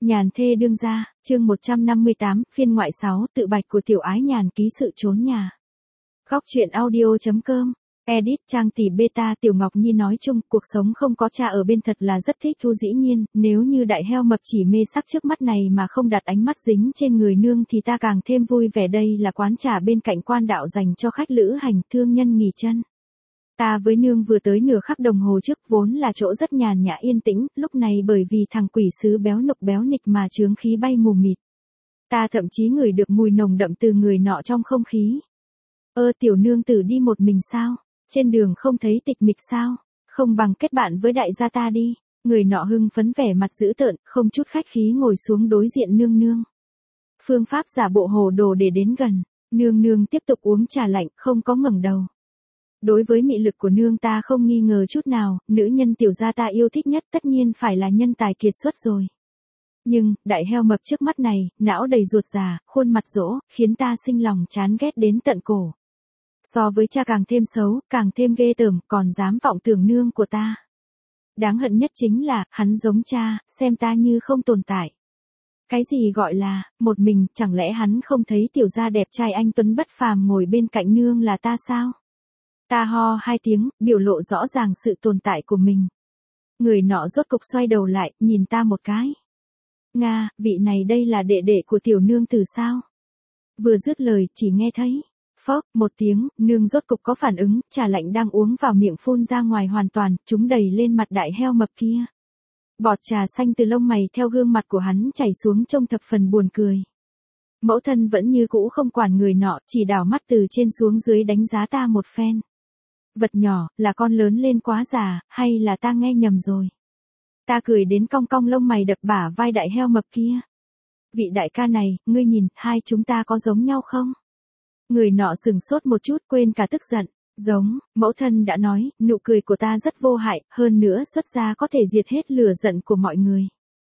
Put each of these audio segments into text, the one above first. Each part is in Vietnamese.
Nhàn thê đương gia, chương 158, phiên ngoại 6, tự bạch của tiểu ái nhàn ký sự trốn nhà. Góc truyện audio.com, edit trang tỷ beta. Tiểu Ngọc Nhi nói chung, cuộc sống không có cha ở bên thật là rất thích thú. Dĩ nhiên, nếu như đại heo mập chỉ mê sắc trước mắt này mà không đặt ánh mắt dính trên người nương thì ta càng thêm vui vẻ. Đây là quán trà bên cạnh quan đạo dành cho khách lữ hành thương nhân nghỉ chân. Ta với nương vừa tới nửa khắc đồng hồ trước, vốn là chỗ rất nhàn nhã yên tĩnh, lúc này bởi vì thằng quỷ sứ béo nục béo nịch mà chướng khí bay mù mịt. Ta thậm chí ngửi được mùi nồng đậm từ người nọ trong không khí. Tiểu nương tử đi một mình sao? Trên đường không thấy tịch mịch sao? Không bằng kết bạn với đại gia ta đi. Người nọ hưng phấn vẻ mặt dữ tợn, không chút khách khí ngồi xuống đối diện nương nương. Phương pháp giả bộ hồ đồ để đến gần, nương nương tiếp tục uống trà lạnh, không có ngẩng đầu. Đối với mị lực của nương ta không nghi ngờ chút nào, nữ nhân tiểu gia ta yêu thích nhất tất nhiên phải là nhân tài kiệt xuất rồi. Nhưng, đại heo mập trước mắt này, não đầy ruột già, khuôn mặt rỗ, khiến ta sinh lòng chán ghét đến tận cổ. So với cha càng thêm xấu, càng thêm ghê tởm, còn dám vọng tưởng nương của ta. Đáng hận nhất chính là, hắn giống cha, xem ta như không tồn tại. Cái gì gọi là, một mình, chẳng lẽ hắn không thấy tiểu gia đẹp trai anh tuấn bất phàm ngồi bên cạnh nương là ta sao? Ta ho hai tiếng, biểu lộ rõ ràng sự tồn tại của mình. Người nọ rốt cục xoay đầu lại, nhìn ta một cái. Nga, vị này đây là đệ đệ của tiểu nương tử sao? Vừa dứt lời, chỉ nghe thấy phốc một tiếng, nương rốt cục có phản ứng, trà lạnh đang uống vào miệng phun ra ngoài hoàn toàn, trúng đầy lên mặt đại heo mập kia. Bọt trà xanh từ lông mày theo gương mặt của hắn chảy xuống trông thập phần buồn cười. Mẫu thân vẫn như cũ không quản người nọ, chỉ đảo mắt từ trên xuống dưới đánh giá ta một phen. Vật nhỏ, là con lớn lên quá già, hay là ta nghe nhầm rồi? Ta cười đến cong cong lông mày đập bả vai đại heo mập kia. Vị đại ca này, ngươi nhìn, hai chúng ta có giống nhau không? Người nọ sừng sốt một chút, quên cả tức giận. Giống, mẫu thân đã nói, nụ cười của ta rất vô hại, hơn nữa xuất ra có thể diệt hết lửa giận của mọi người.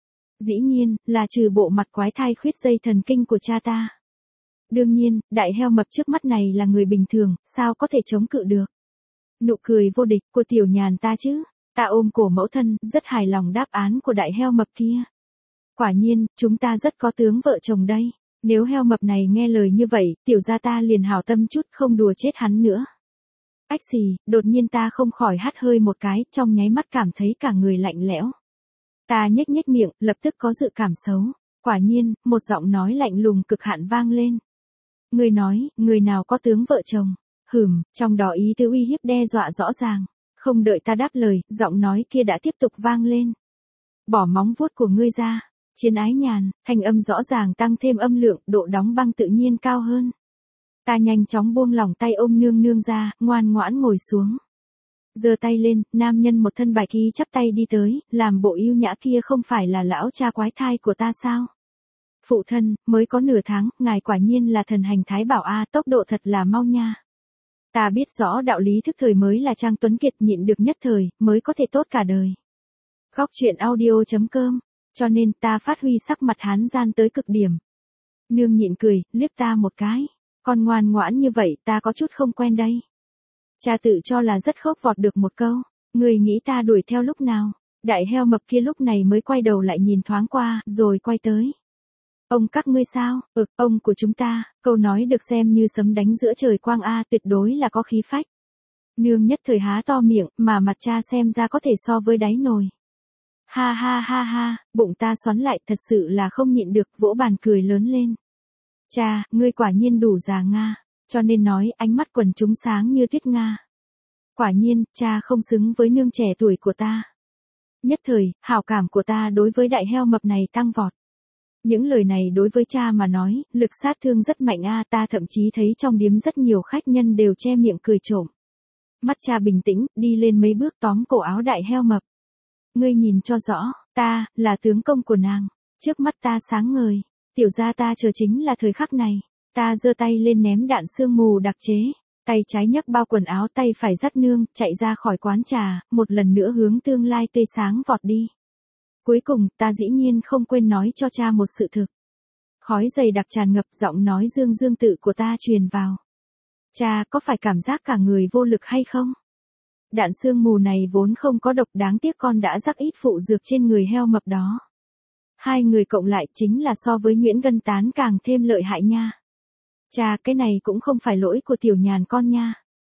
Dĩ nhiên, là trừ bộ mặt quái thai khuyết dây thần kinh của cha ta. Đương nhiên, đại heo mập trước mắt này là người bình thường, sao có thể chống cự được? Nụ cười vô địch của tiểu nhàn ta chứ. Ta ôm cổ mẫu thân, rất hài lòng đáp án của đại heo mập kia. Quả nhiên, chúng ta rất có tướng vợ chồng đây. Nếu heo mập này nghe lời như vậy, tiểu gia ta liền hảo tâm chút không đùa chết hắn nữa. Ách xì, đột nhiên ta không khỏi hắt hơi một cái, trong nháy mắt cảm thấy cả người lạnh lẽo. Ta nhếch nhếch miệng, lập tức có dự cảm xấu. Quả nhiên, một giọng nói lạnh lùng cực hạn vang lên. Người nói, người nào có tướng vợ chồng? Trong đó ý tứ uy hiếp đe dọa rõ ràng. Không đợi ta đáp lời, giọng nói kia đã tiếp tục vang lên. Bỏ móng vuốt của ngươi ra. Chiến ái nhàn, thanh âm rõ ràng tăng thêm âm lượng, độ đóng băng tự nhiên cao hơn. Ta nhanh chóng buông lỏng tay ôm nương nương ra, ngoan ngoãn ngồi xuống. Giơ tay lên, nam nhân một thân bạch y chắp tay đi tới, làm bộ yêu nhã kia không phải là lão cha quái thai của ta sao? Phụ thân, mới có nửa tháng, ngài quả nhiên là thần hành thái bảo a, tốc độ thật là mau nha. Ta biết rõ đạo lý thức thời mới là trang tuấn kiệt, nhịn được nhất thời, mới có thể tốt cả đời. Góc truyện audio.com, cho nên ta phát huy sắc mặt hán gian tới cực điểm. Nương nhịn cười, liếc ta một cái. Con ngoan ngoãn như vậy ta có chút không quen đây. Cha tự cho là rất khốc vọt được một câu. Người nghĩ ta đuổi theo lúc nào? Đại heo mập kia lúc này mới quay đầu lại nhìn thoáng qua, rồi quay tới. Ông các ngươi sao? Ông của chúng ta, câu nói được xem như sấm đánh giữa trời quang a, tuyệt đối là có khí phách. Nương nhất thời há to miệng, mà mặt cha xem ra có thể so với đáy nồi. Ha ha ha ha, bụng ta xoắn lại, thật sự là không nhịn được, vỗ bàn cười lớn lên. Cha, ngươi quả nhiên đủ già Nga, cho nên nói ánh mắt quần chúng sáng như tuyết Nga. Quả nhiên, cha không xứng với nương trẻ tuổi của ta. Nhất thời, hảo cảm của ta đối với đại heo mập này tăng vọt. Những lời này đối với cha mà nói, lực sát thương rất mạnh a, ta thậm chí thấy trong điếm rất nhiều khách nhân đều che miệng cười trộm. Mắt cha bình tĩnh, đi lên mấy bước tóm cổ áo đại heo mập. Ngươi nhìn cho rõ, ta, là tướng công của nàng. Trước mắt ta sáng ngời, tiểu gia ta chờ chính là thời khắc này. Ta giơ tay lên ném đạn sương mù đặc chế. Tay trái nhấc bao quần áo, tay phải dắt nương, chạy ra khỏi quán trà, một lần nữa hướng tương lai tươi sáng vọt đi. Cuối cùng, ta dĩ nhiên không quên nói cho cha một sự thực. Khói dày đặc tràn ngập, giọng nói dương dương tự của ta truyền vào. Cha, có phải cảm giác cả người vô lực hay không? Đạn sương mù này vốn không có độc, đáng tiếc con đã rắc ít phụ dược trên người heo mập đó. Hai người cộng lại chính là so với Nguyễn Ngân Tán càng thêm lợi hại nha. Cha, cái này cũng không phải lỗi của Tiểu Nhàn con nha.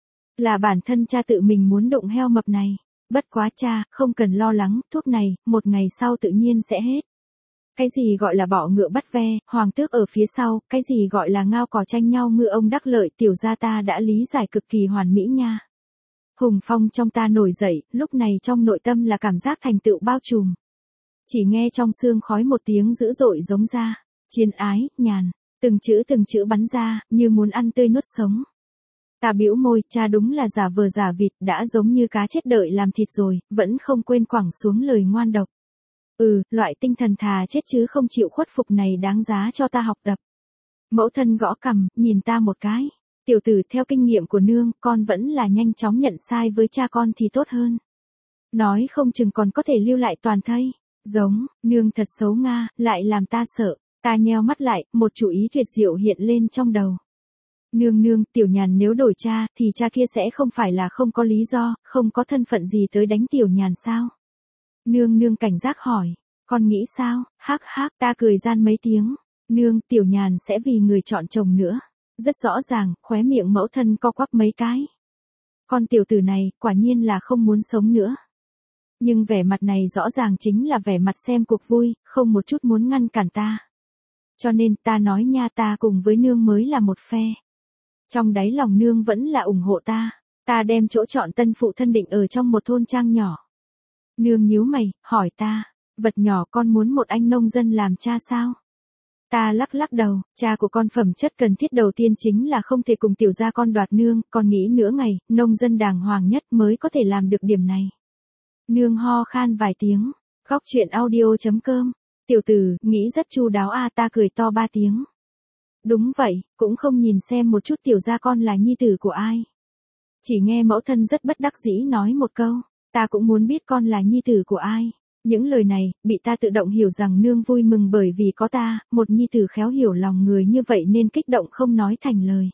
Là bản thân cha tự mình muốn đụng heo mập này. Bất quá cha, không cần lo lắng, thuốc này, một ngày sau tự nhiên sẽ hết. Cái gì gọi là bọ ngựa bắt ve, hoàng tước ở phía sau, cái gì gọi là ngao cỏ tranh nhau ngư ông đắc lợi, tiểu gia ta đã lý giải cực kỳ hoàn mỹ nha. Hùng phong trong ta nổi dậy, lúc này trong nội tâm là cảm giác thành tựu bao trùm. Chỉ nghe trong xương khói một tiếng dữ dội giống ra, chiến ái, nhàn, từng chữ bắn ra, như muốn ăn tươi nuốt sống. Ta bĩu môi, cha đúng là giả vờ giả vịt, đã giống như cá chết đợi làm thịt rồi, vẫn không quên quẳng xuống lời ngoan độc. Loại tinh thần thà chết chứ không chịu khuất phục này đáng giá cho ta học tập. Mẫu thân gõ cằm, nhìn ta một cái. Tiểu tử, theo kinh nghiệm của nương, con vẫn là nhanh chóng nhận sai với cha con thì tốt hơn. Nói không chừng còn có thể lưu lại toàn thây. Giống, nương thật xấu nga, lại làm ta sợ. Ta nheo mắt lại, một chủ ý tuyệt diệu hiện lên trong đầu. Nương, Tiểu Nhàn nếu đổi cha, thì cha kia sẽ không phải là không có lý do, không có thân phận gì tới đánh Tiểu Nhàn sao? Nương cảnh giác hỏi, con nghĩ sao? Hắc, ta cười gian mấy tiếng. Nương, Tiểu Nhàn sẽ vì người chọn chồng nữa. Rất rõ ràng, khóe miệng mẫu thân co quắp mấy cái. Con tiểu tử này, quả nhiên là không muốn sống nữa. Nhưng vẻ mặt này rõ ràng chính là vẻ mặt xem cuộc vui, không một chút muốn ngăn cản ta. Cho nên ta nói nha, ta cùng với nương mới là một phe. Trong đáy lòng nương vẫn là ủng hộ ta. Ta đem chỗ chọn tân phụ thân định ở trong một thôn trang nhỏ. Nương nhíu mày, hỏi ta, vật nhỏ con muốn một anh nông dân làm cha sao? Ta lắc đầu, cha của con phẩm chất cần thiết đầu tiên chính là không thể cùng tiểu gia con đoạt nương, con nghĩ nửa ngày, nông dân đàng hoàng nhất mới có thể làm được điểm này. Nương ho khan vài tiếng, góc chuyện audio.com, tiểu tử, nghĩ rất chu đáo a, ta cười to 3 tiếng. Đúng vậy, cũng không nhìn xem một chút tiểu gia con là nhi tử của ai. Chỉ nghe mẫu thân rất bất đắc dĩ nói một câu, ta cũng muốn biết con là nhi tử của ai. Những lời này, bị ta tự động hiểu rằng nương vui mừng bởi vì có ta, một nhi tử khéo hiểu lòng người như vậy nên kích động không nói thành lời.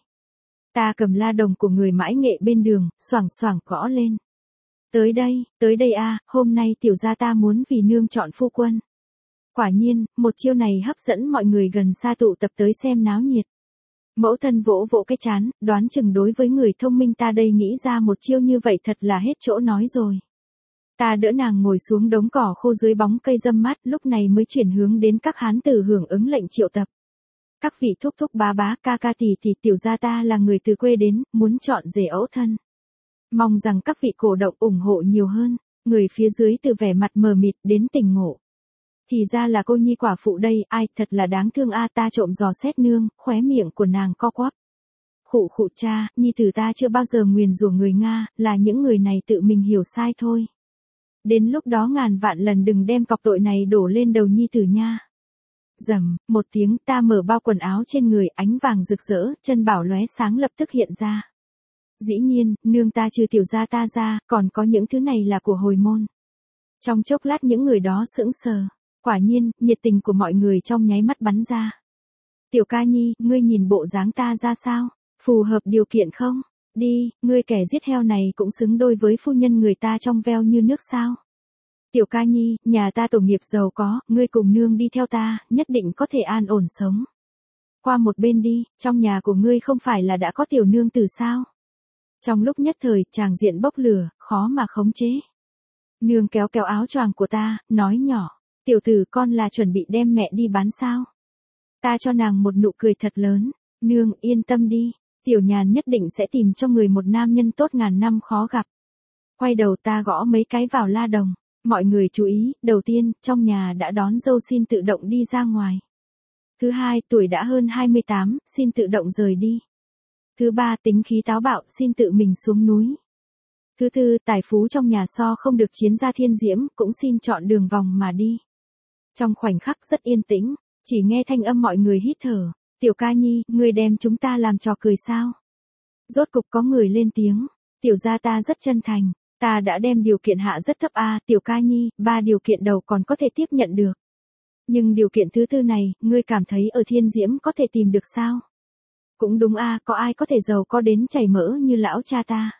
Ta cầm la đồng của người mãi nghệ bên đường, xoảng gõ lên. Tới đây a, hôm nay tiểu gia ta muốn vì nương chọn phu quân. Quả nhiên, một chiêu này hấp dẫn mọi người gần xa tụ tập tới xem náo nhiệt. Mẫu thân vỗ cái trán, đoán chừng đối với người thông minh ta đây nghĩ ra một chiêu như vậy thật là hết chỗ nói rồi. Ta đỡ nàng ngồi xuống đống cỏ khô dưới bóng cây râm mát, lúc này mới chuyển hướng đến các hán tử hưởng ứng lệnh triệu tập. Các vị thúc bá ca tỷ tiểu gia ta là người từ quê đến, muốn chọn rể ấu thân. Mong rằng các vị cổ động ủng hộ nhiều hơn. Người phía dưới từ vẻ mặt mờ mịt đến tỉnh ngộ. Thì ra là cô nhi quả phụ đây, ai, thật là đáng thương a, ta trộm dò xét nương, khóe miệng của nàng co quắp. Khụ cha, nhi tử ta chưa bao giờ nguyền rủa người Nga, là những người này tự mình hiểu sai thôi. Đến lúc đó ngàn vạn lần đừng đem cọc tội này đổ lên đầu nhi tử nha. Rầm, một tiếng, ta mở bao quần áo trên người, ánh vàng rực rỡ, chân bảo lóe sáng lập tức hiện ra. Dĩ nhiên, nương ta trừ tiểu gia ta ra, còn có những thứ này là của hồi môn. Trong chốc lát những người đó sững sờ. Quả nhiên, nhiệt tình của mọi người trong nháy mắt bắn ra. Tiểu ca nhi, ngươi nhìn bộ dáng ta ra sao? Phù hợp điều kiện không? Đi, ngươi kẻ giết heo này cũng xứng đôi với phu nhân người ta trong veo như nước sao? Tiểu ca nhi, nhà ta tổ nghiệp giàu có, ngươi cùng nương đi theo ta, nhất định có thể an ổn sống. Qua một bên đi, trong nhà của ngươi không phải là đã có tiểu nương tử sao? Trong lúc nhất thời, tràng diện bốc lửa, khó mà khống chế. Nương kéo áo choàng của ta, nói nhỏ. Tiểu tử, con là chuẩn bị đem mẹ đi bán sao? Ta cho nàng một nụ cười thật lớn. Nương, yên tâm đi. Tiểu Nhàn nhất định sẽ tìm cho người một nam nhân tốt ngàn năm khó gặp. Quay đầu ta gõ mấy cái vào la đồng. Mọi người chú ý, đầu tiên, trong nhà đã đón dâu xin tự động đi ra ngoài. Thứ hai, tuổi đã hơn 28, xin tự động rời đi. Thứ ba, tính khí táo bạo, xin tự mình xuống núi. Thứ tư, tài phú trong nhà so không được chiến gia thiên diễm, cũng xin chọn đường vòng mà đi. Trong khoảnh khắc rất yên tĩnh, chỉ nghe thanh âm mọi người hít thở. Tiểu ca nhi, ngươi đem chúng ta làm trò cười sao? Rốt cục có người lên tiếng. Tiểu gia ta rất chân thành. Ta đã đem điều kiện hạ rất thấp a, tiểu ca nhi, 3 điều kiện đầu còn có thể tiếp nhận được. Nhưng điều kiện thứ tư này, ngươi cảm thấy ở thiên diễm có thể tìm được sao? Cũng đúng a, có ai có thể giàu có đến chảy mỡ như lão cha ta?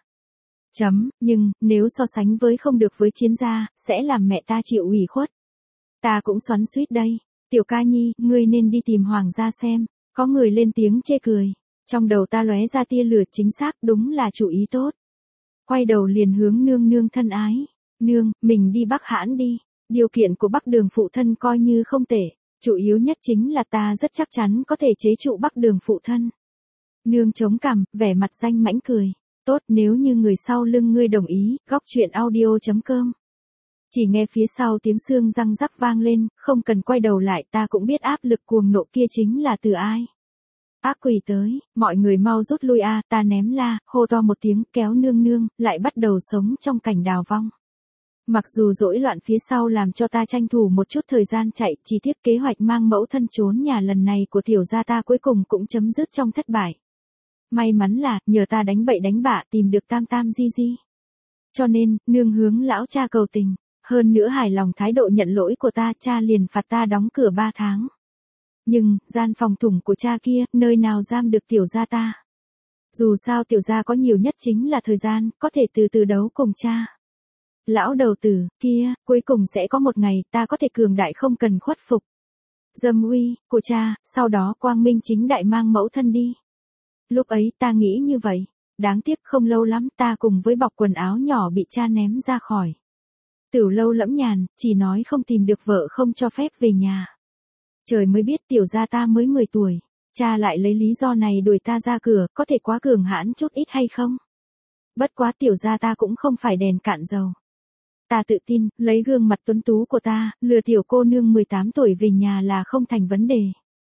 Nhưng, nếu so sánh với không được với chiến gia, sẽ làm mẹ ta chịu ủy khuất. Ta cũng xoắn xuýt đây. Tiểu ca nhi, ngươi nên đi tìm hoàng gia xem, có người lên tiếng chê cười. Trong đầu ta lóe ra tia lửa, chính xác, đúng là chủ ý tốt. Quay đầu liền hướng nương nương thân ái. Nương, mình đi Bắc Hãn đi. Điều kiện của Bắc Đường phụ thân coi như không tệ. Chủ yếu nhất chính là ta rất chắc chắn có thể chế trụ Bắc Đường phụ thân. Nương chống cằm, vẻ mặt danh mãnh cười. Tốt, nếu như người sau lưng ngươi đồng ý, góc chuyện audio.com. Chỉ nghe phía sau tiếng xương răng rắc vang lên, không cần quay đầu lại, ta cũng biết áp lực cuồng nộ kia chính là từ ai. Ác quỷ tới, mọi người mau rút lui a, ta ném la, hô to một tiếng, kéo nương nương, lại bắt đầu sống trong cảnh đào vong. Mặc dù rối loạn phía sau làm cho ta tranh thủ một chút thời gian chạy, chi tiết kế hoạch mang mẫu thân trốn nhà lần này của tiểu gia ta cuối cùng cũng chấm dứt trong thất bại. May mắn là, nhờ ta đánh bậy đánh bạ tìm được tam tam di di. Cho nên, nương hướng lão cha cầu tình, hơn nữa hài lòng thái độ nhận lỗi của ta, cha liền phạt ta đóng cửa 3 tháng. Nhưng, gian phòng thủng của cha kia, nơi nào giam được tiểu gia ta. Dù sao tiểu gia có nhiều nhất chính là thời gian, có thể từ từ đấu cùng cha. Lão đầu tử, kia, cuối cùng sẽ có một ngày ta có thể cường đại không cần khuất phục. Dâm uy, của cha, sau đó quang minh chính đại mang mẫu thân đi. Lúc ấy ta nghĩ như vậy, đáng tiếc không lâu lắm ta cùng với bọc quần áo nhỏ bị cha ném ra khỏi. Tiểu Lâu lẫm nhàn, chỉ nói không tìm được vợ không cho phép về nhà. Trời mới biết tiểu gia ta mới 10 tuổi, cha lại lấy lý do này đuổi ta ra cửa, có thể quá cường hãn chút ít hay không? Bất quá tiểu gia ta cũng không phải đèn cạn dầu. Ta tự tin, lấy gương mặt tuấn tú của ta, lừa tiểu cô nương 18 tuổi về nhà là không thành vấn đề.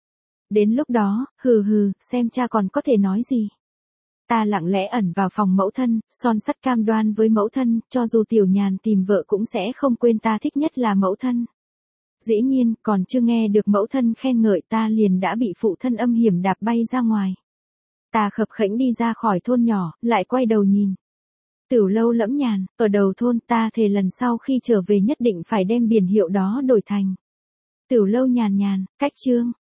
Đến lúc đó, hừ hừ, xem cha còn có thể nói gì. Ta lặng lẽ ẩn vào phòng mẫu thân, son sắt cam đoan với mẫu thân, cho dù tiểu nhàn tìm vợ cũng sẽ không quên ta thích nhất là mẫu thân. Dĩ nhiên, còn chưa nghe được mẫu thân khen ngợi ta liền đã bị phụ thân âm hiểm đạp bay ra ngoài. Ta khập khẽnh đi ra khỏi thôn nhỏ, lại quay đầu nhìn. Tiểu Lâu lẫm nhàn, ở đầu thôn, ta thề lần sau khi trở về nhất định phải đem biển hiệu đó đổi thành Tiểu Lâu nhàn nhàn, cách chương.